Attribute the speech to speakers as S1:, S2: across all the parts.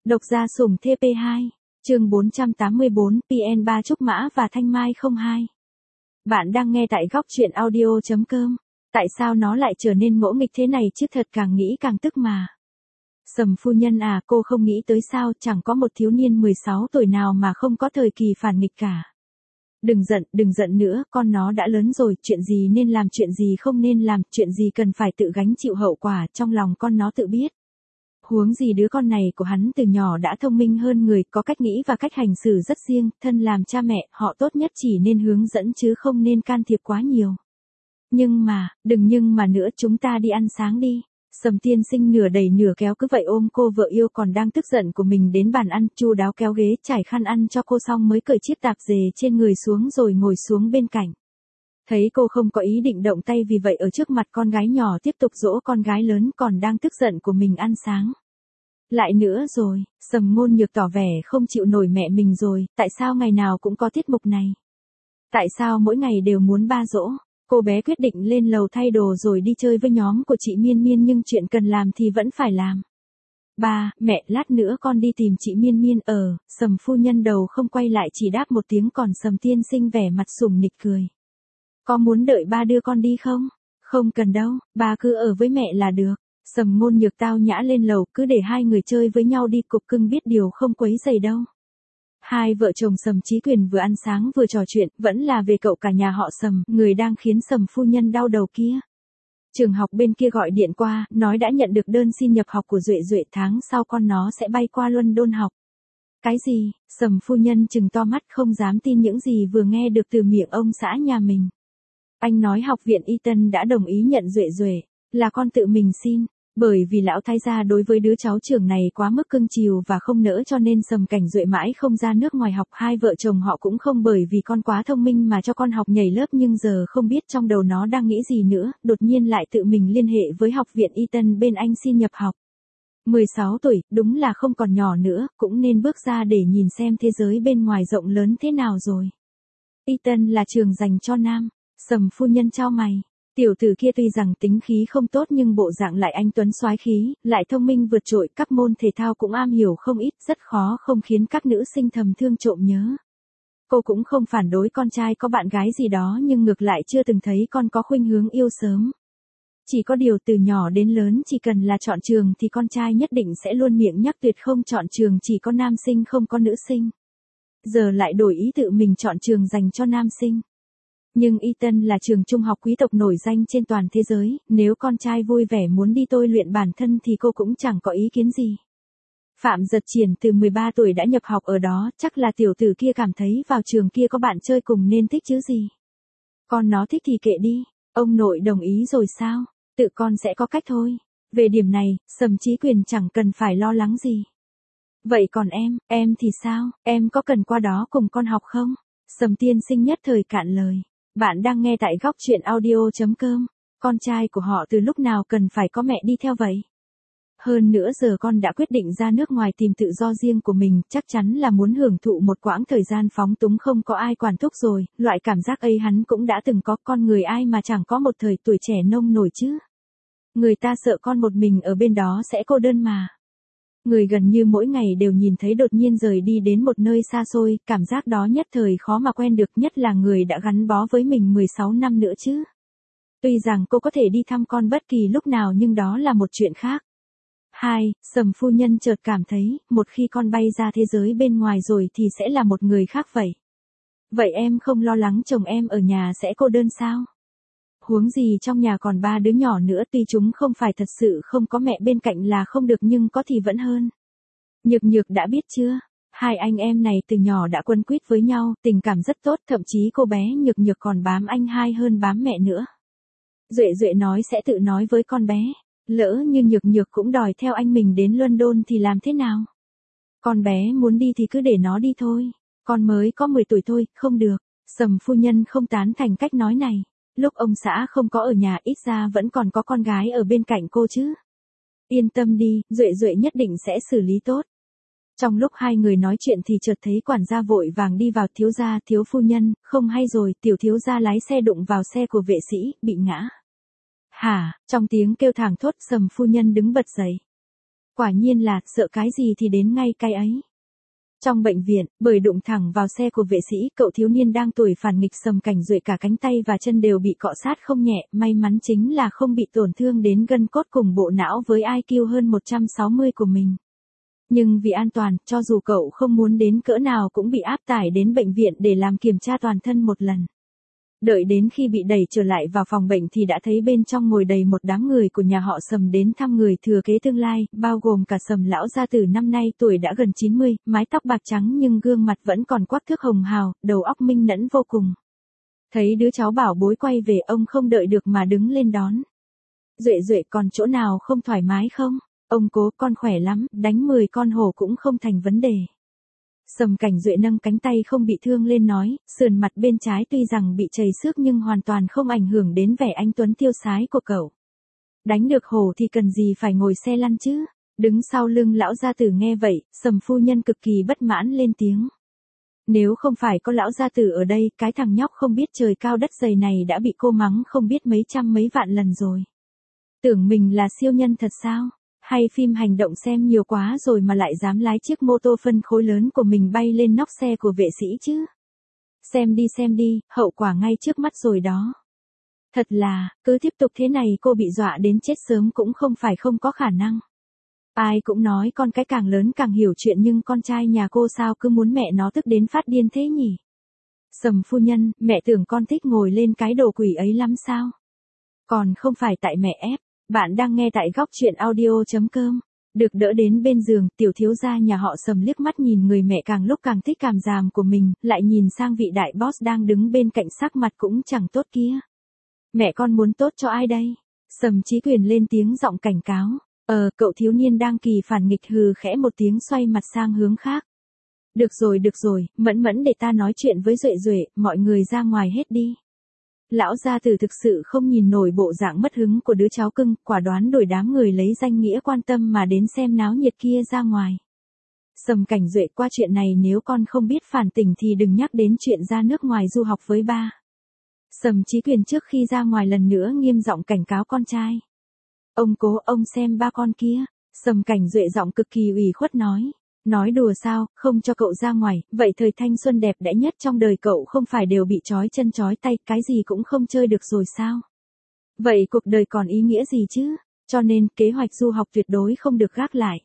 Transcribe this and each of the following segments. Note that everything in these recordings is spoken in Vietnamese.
S1: Độc gia sủng TP2, chương 484, PN3 Trúc Mã và Thanh Mai 02. Bạn đang nghe tại góc truyện audio.com. Tại sao nó lại trở nên ngỗ nghịch thế này chứ, thật càng nghĩ càng tức mà. Sầm phu nhân à, cô không nghĩ tới sao, chẳng có một thiếu niên 16 tuổi nào mà không có thời kỳ phản nghịch cả. Đừng giận nữa, con nó đã lớn rồi, chuyện gì nên làm, chuyện gì không nên làm, chuyện gì cần phải tự gánh chịu hậu quả, trong lòng con nó tự biết. Huống gì đứa con này của hắn từ nhỏ đã thông minh hơn người, có cách nghĩ và cách hành xử rất riêng, thân làm cha mẹ, họ tốt nhất chỉ nên hướng dẫn chứ không nên can thiệp quá nhiều. Đừng nhưng mà nữa, chúng ta đi ăn sáng đi. Sầm tiên sinh nửa đẩy nửa kéo cứ vậy ôm cô vợ yêu còn đang tức giận của mình đến bàn ăn, chu đáo kéo ghế trải khăn ăn cho cô xong mới cởi chiếc tạp dề trên người xuống rồi ngồi xuống bên cạnh. Thấy cô không có ý định động tay, vì vậy ở trước mặt con gái nhỏ tiếp tục dỗ con gái lớn còn đang tức giận của mình ăn sáng. Lại nữa rồi, Sầm Ngôn Nhược tỏ vẻ không chịu nổi mẹ mình rồi, tại sao ngày nào cũng có tiết mục này? Tại sao mỗi ngày đều muốn ba dỗ? Cô bé quyết định lên lầu thay đồ rồi đi chơi với nhóm của chị Miên Miên, nhưng chuyện cần làm thì vẫn phải làm. Ba, mẹ, lát nữa con đi tìm chị Miên Miên. Sầm phu nhân đầu không quay lại chỉ đáp một tiếng, còn Sầm tiên sinh vẻ mặt sủng nịch cười. Có muốn đợi ba đưa con đi không? Không cần đâu, ba cứ ở với mẹ là được. Sầm Ngôn Nhược tao nhã lên lầu, cứ để hai người chơi với nhau đi, cục cưng biết điều không quấy rầy đâu. Hai vợ chồng Sầm Chí Quyền vừa ăn sáng vừa trò chuyện, vẫn là về cậu cả nhà họ Sầm, người đang khiến Sầm phu nhân đau đầu kia. Trường học bên kia gọi điện qua, nói đã nhận được đơn xin nhập học của Duệ Duệ, tháng sau con nó sẽ bay qua London học. Cái gì? Sầm phu nhân trừng to mắt không dám tin những gì vừa nghe được từ miệng ông xã nhà mình. Anh nói học viện Eton đã đồng ý nhận Duệ Duệ, là con tự mình xin. Bởi vì lão thái gia đối với đứa cháu trưởng này quá mức cưng chiều và không nỡ, cho nên Sầm Cảnh Duệ mãi không ra nước ngoài học. Hai vợ chồng họ cũng không bởi vì con quá thông minh mà cho con học nhảy lớp, nhưng giờ không biết trong đầu nó đang nghĩ gì nữa, đột nhiên lại tự mình liên hệ với học viện Eton bên Anh xin nhập học. 16 tuổi, đúng là không còn nhỏ nữa, cũng nên bước ra để nhìn xem thế giới bên ngoài rộng lớn thế nào rồi. Eton là trường dành cho nam. Sầm phu nhân chau mày. Tiểu tử kia tuy rằng tính khí không tốt nhưng bộ dạng lại anh tuấn soái khí, lại thông minh vượt trội, các môn thể thao cũng am hiểu không ít, rất khó không khiến các nữ sinh thầm thương trộm nhớ. Cô cũng không phản đối con trai có bạn gái gì đó, nhưng ngược lại chưa từng thấy con có khuynh hướng yêu sớm. Chỉ có điều từ nhỏ đến lớn chỉ cần là chọn trường thì con trai nhất định sẽ luôn miệng nhắc tuyệt không chọn trường chỉ có nam sinh không có nữ sinh. Giờ lại đổi ý tự mình chọn trường dành cho nam sinh. Nhưng Eton là trường trung học quý tộc nổi danh trên toàn thế giới, nếu con trai vui vẻ muốn đi tôi luyện bản thân thì cô cũng chẳng có ý kiến gì. Phạm Giật Triển từ 13 tuổi đã nhập học ở đó, chắc là tiểu tử kia cảm thấy vào trường kia có bạn chơi cùng nên thích chứ gì. Con nó thích thì kệ đi, ông nội đồng ý rồi sao, tự con sẽ có cách thôi. Về điểm này, Sầm Chí Quyền chẳng cần phải lo lắng gì. Vậy còn em thì sao, em có cần qua đó cùng con học không? Sầm tiên sinh nhất thời cạn lời. Bạn đang nghe tại góc truyện audio.com. Con trai của họ từ lúc nào cần phải có mẹ đi theo vậy? Hơn nữa giờ con đã quyết định ra nước ngoài tìm tự do riêng của mình, chắc chắn là muốn hưởng thụ một quãng thời gian phóng túng không có ai quản thúc rồi, loại cảm giác ấy hắn cũng đã từng có, con người ai mà chẳng có một thời tuổi trẻ nông nổi chứ. Người ta sợ con một mình ở bên đó sẽ cô đơn mà. Người gần như mỗi ngày đều nhìn thấy đột nhiên rời đi đến một nơi xa xôi, cảm giác đó nhất thời khó mà quen được, nhất là người đã gắn bó với mình 16 năm nữa chứ. Tuy rằng cô có thể đi thăm con bất kỳ lúc nào nhưng đó là một chuyện khác. Sầm phu nhân chợt cảm thấy, một khi con bay ra thế giới bên ngoài rồi thì sẽ là một người khác vậy. Vậy em không lo lắng chồng em ở nhà sẽ cô đơn sao? Huống gì trong nhà còn 3 đứa nhỏ nữa, tuy chúng không phải thật sự không có mẹ bên cạnh là không được nhưng có thì vẫn hơn. Nhược Nhược đã biết chưa? Hai anh em này từ nhỏ đã quấn quýt với nhau, tình cảm rất tốt, thậm chí cô bé Nhược Nhược còn bám anh hai hơn bám mẹ nữa. Duệ Duệ nói sẽ tự nói với con bé, lỡ như Nhược Nhược cũng đòi theo anh mình đến London thì làm thế nào? Con bé muốn đi thì cứ để nó đi thôi, con mới có 10 tuổi thôi, không được. Sầm phu nhân không tán thành cách nói này. Lúc ông xã không có ở nhà ít ra vẫn còn có con gái ở bên cạnh cô chứ. Yên tâm đi, Duệ Duệ nhất định sẽ xử lý tốt. Trong lúc hai người nói chuyện thì chợt thấy quản gia vội vàng đi vào. Thiếu gia, thiếu phu nhân, không hay rồi, tiểu thiếu gia lái xe đụng vào xe của vệ sĩ, bị ngã. Hả? Trong tiếng kêu thảng thốt, Sầm phu nhân đứng bật dậy. Quả nhiên là, sợ cái gì thì đến ngay cái ấy. Trong bệnh viện, bởi đụng thẳng vào xe của vệ sĩ, cậu thiếu niên đang tuổi phản nghịch Sầm Cảnh Duệ cả cánh tay và chân đều bị cọ sát không nhẹ, may mắn chính là không bị tổn thương đến gân cốt cùng bộ não với IQ hơn 160 của mình. Nhưng vì an toàn, cho dù cậu không muốn đến cỡ nào cũng bị áp tải đến bệnh viện để làm kiểm tra toàn thân một lần. Đợi đến khi bị đẩy trở lại vào phòng bệnh thì đã thấy bên trong ngồi đầy một đám người của nhà họ Sầm đến thăm người thừa kế tương lai, bao gồm cả Sầm lão gia tử năm nay tuổi đã gần 90, mái tóc bạc trắng nhưng gương mặt vẫn còn quắc thước hồng hào, đầu óc minh mẫn vô cùng. Thấy đứa cháu bảo bối quay về, ông không đợi được mà đứng lên đón. Duệ Duệ, còn chỗ nào không thoải mái không? Ông Cố, con khỏe lắm, đánh 10 con hổ cũng không thành vấn đề. Sầm Cảnh Duệ nâng cánh tay không bị thương lên nói, sườn mặt bên trái tuy rằng bị chảy xước nhưng hoàn toàn không ảnh hưởng đến vẻ anh tuấn tiêu sái của cậu. Đánh được hổ thì cần gì phải ngồi xe lăn chứ? Đứng sau lưng lão gia tử nghe vậy, Sầm phu nhân cực kỳ bất mãn lên tiếng. Nếu không phải có lão gia tử ở đây, cái thằng nhóc không biết trời cao đất dày này đã bị cô mắng không biết mấy trăm mấy vạn lần rồi. Tưởng mình là siêu nhân thật sao? Hay phim hành động xem nhiều quá rồi mà lại dám lái chiếc mô tô phân khối lớn của mình bay lên nóc xe của vệ sĩ chứ? Xem đi, hậu quả ngay trước mắt rồi đó. Thật là, cứ tiếp tục thế này cô bị dọa đến chết sớm cũng không phải không có khả năng. Ai cũng nói con cái càng lớn càng hiểu chuyện nhưng con trai nhà cô sao cứ muốn mẹ nó tức đến phát điên thế nhỉ? Sầm phu nhân, mẹ tưởng con thích ngồi lên cái đồ quỷ ấy lắm sao? Còn không phải tại mẹ ép. Bạn đang nghe tại góc chuyện audio.com. Được đỡ đến bên giường, tiểu thiếu gia nhà họ Sầm liếc mắt nhìn người mẹ càng lúc càng thích cảm giảm của mình, lại nhìn sang vị đại boss đang đứng bên cạnh sắc mặt cũng chẳng tốt kia. Mẹ con muốn tốt cho ai đây? Sầm Chí Quyền lên tiếng giọng cảnh cáo. Cậu thiếu niên đang kỳ phản nghịch hừ khẽ một tiếng xoay mặt sang hướng khác. Được rồi, Mẫn Mẫn để ta nói chuyện với Duệ Duệ, mọi người ra ngoài hết đi. Lão gia tử thực sự không nhìn nổi bộ dạng mất hứng của đứa cháu cưng, quả đoán đuổi đám người lấy danh nghĩa quan tâm mà đến xem náo nhiệt kia ra ngoài. Sầm Cảnh Duệ, qua chuyện này nếu con không biết phản tỉnh thì đừng nhắc đến chuyện ra nước ngoài du học với ba. Sầm Chí Quyền trước khi ra ngoài lần nữa nghiêm giọng cảnh cáo con trai. Ông Cố, ông xem ba con kia. Sầm Cảnh Duệ giọng cực kỳ ủy khuất nói. Nói đùa sao, không cho cậu ra ngoài, vậy thời thanh xuân đẹp đẽ nhất trong đời cậu không phải đều bị trói chân trói tay, cái gì cũng không chơi được rồi sao? Vậy cuộc đời còn ý nghĩa gì chứ? Cho nên, kế hoạch du học tuyệt đối không được gác lại.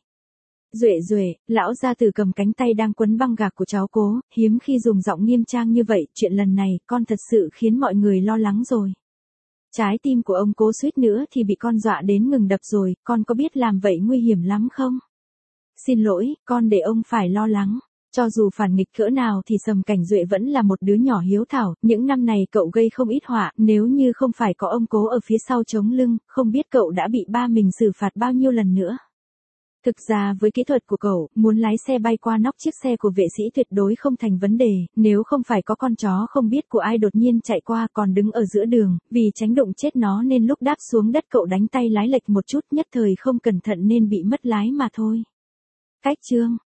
S1: Duệ, lão gia tử cầm cánh tay đang quấn băng gạc của cháu Cố, hiếm khi dùng giọng nghiêm trang như vậy, chuyện lần này, con thật sự khiến mọi người lo lắng rồi. Trái tim của ông Cố suýt nữa thì bị con dọa đến ngừng đập rồi, con có biết làm vậy nguy hiểm lắm không? Xin lỗi, con để ông phải lo lắng. Cho dù phản nghịch cỡ nào thì Sầm Cảnh Duệ vẫn là một đứa nhỏ hiếu thảo, những năm này cậu gây không ít họa, nếu như không phải có ông Cố ở phía sau chống lưng, không biết cậu đã bị ba mình xử phạt bao nhiêu lần nữa. Thực ra với kỹ thuật của cậu, muốn lái xe bay qua nóc chiếc xe của vệ sĩ tuyệt đối không thành vấn đề, nếu không phải có con chó không biết của ai đột nhiên chạy qua còn đứng ở giữa đường, vì tránh đụng chết nó nên lúc đáp xuống đất cậu đánh tay lái lệch một chút nhất thời không cẩn thận nên bị mất lái mà thôi. Cách chương